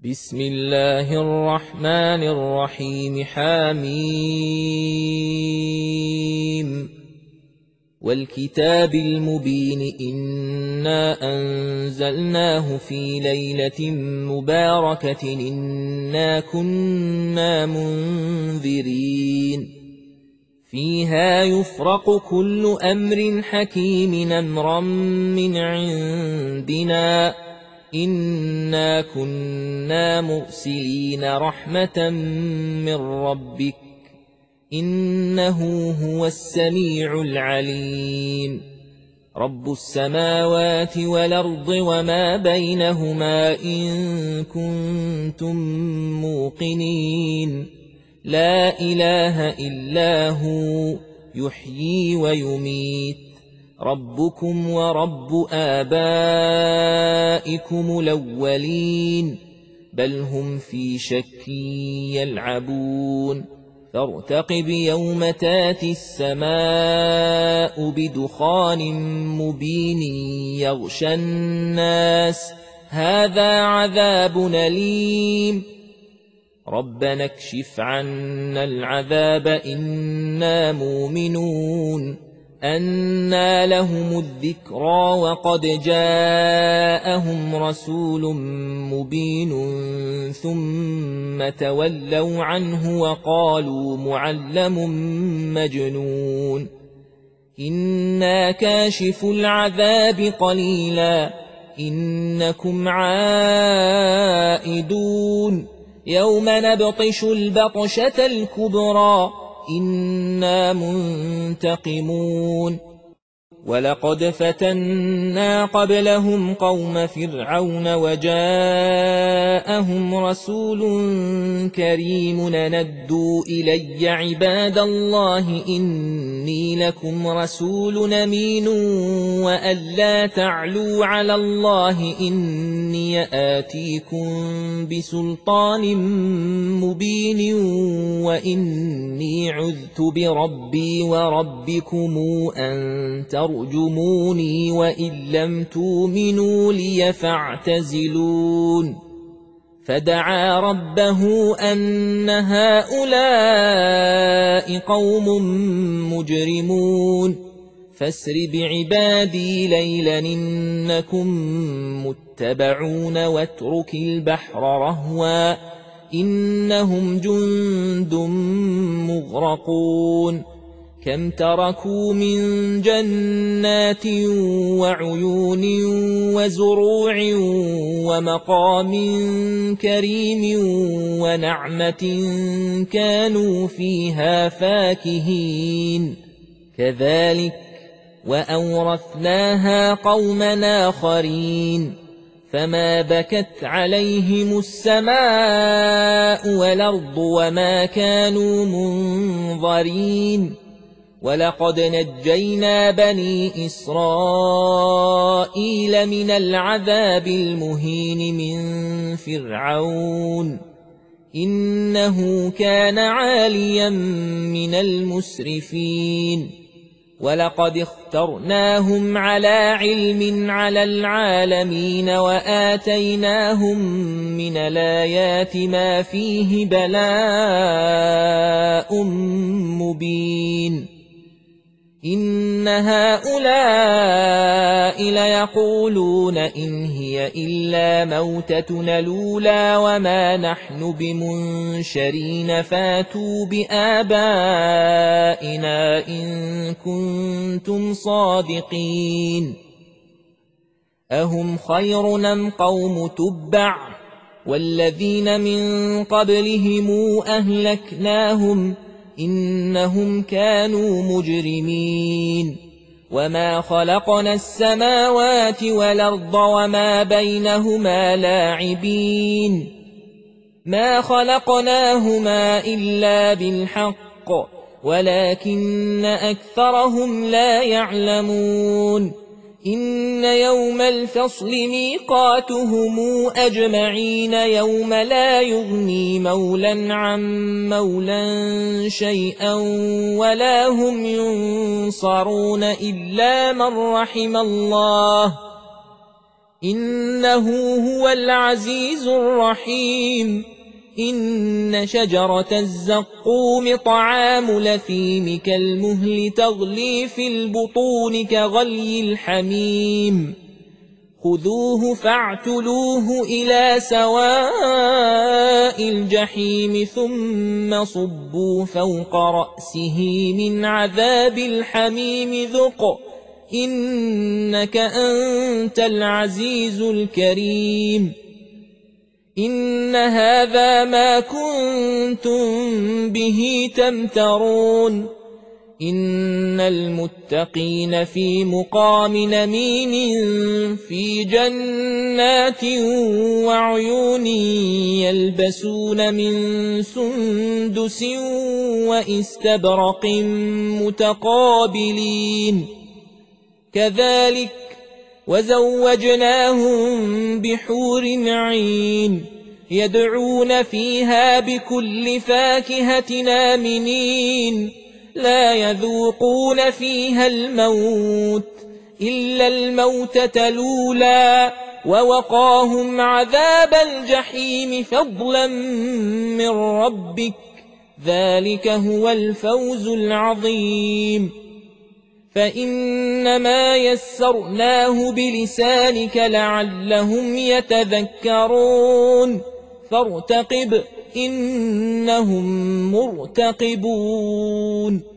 بسم الله الرحمن الرحيم حميم والكتاب المبين إنا أنزلناه في ليلة مباركة إنا كنا منذرين فيها يفرق كل أمر حكيم أمرا من عندنا إنا كنا مرسلين رحمة من ربك إنه هو السميع العليم رب السماوات والأرض وما بينهما إن كنتم موقنين لا إله إلا هو يحيي ويميت ربكم ورب آبائكم الأولين بل هم في شك يلعبون فارتقب يوم تاتي السماء بدخان مبين يغشى الناس هذا عذاب أليم ربنا اكشف عنا العذاب إنا مؤمنون أنى لهم الذكرى وقد جاءهم رسول مبين ثم تولوا عنه وقالوا معلم مجنون إنا كاشف العذاب قليلا إنكم عائدون يوم نبطش البطشة الكبرى إنا منتقمون ولقد فتنا قبلهم قوم فرعون وجاءهم رسول كريم ندوا إلي عباد الله إني لكم رسول أمين وأن لا تعلوا على الله إني آتيكم بسلطان مبين وإني عذت بربي وربكم أن ترجموني وإن لم تؤمنوا لي فاعتزلون فدعا ربه أن هؤلاء قوم مجرمون فاسر بعبادي ليلا إنكم متبعون واترك البحر رهوا إنهم جند مغرقون كم تركوا من جنات وعيون وزروع ومقام كريم ونعمة كانوا فيها فاكهين كذلك وأورثناها قوما آخرين فما بكت عليهم السماء والأرض وما كانوا منظرين ولقد نجينا بني إسرائيل من العذاب المهين من فرعون إنه كان عاليا من المسرفين ولقد اخترناهم على علم على العالمين وآتيناهم من الآيات ما فيه بلاء مبين إن هؤلاء ليقولون إن هي إلا موتتنا الأولى وما نحن بمنشرين فاتوا بآبائنا إن كنتم صادقين أهم خير أم قوم تبع والذين من قبلهم أهلكناهم إنهم كانوا مجرمين وما خلقنا السماوات والأرض وما بينهما لاعبين ما خلقناهما إلا بالحق ولكن أكثرهم لا يعلمون إن يوم الفصل ميقاتهم أجمعين يوم لا يغني مولا عن مولا شيئا ولا هم ينصرون إلا من رحم الله إنه هو العزيز الرحيم. إن شجرة الزقوم طعام لثيم كالمهل تغلي في البطون كغلي الحميم. خذوه فاعتلوه إلى سواء الجحيم ثم صبوا فوق رأسه من عذاب الحميم ذق إنك أنت العزيز الكريم. إن هذا ما كنتم به تمترون. إن المتقين في مقام أمين في جنات وعيون يلبسون من سندس وإستبرق متقابلين كذلك وزوجناهم بحور عين يدعون فيها بكل فاكهة آمنين لا يذوقون فيها الموت إلا الموتة الأولى ووقاهم عذاب الجحيم فضلا من ربك ذلك هو الفوز العظيم. فإنما يسرناه بلسانك لعلهم يتذكرون فارتقب إنهم مرتقبون.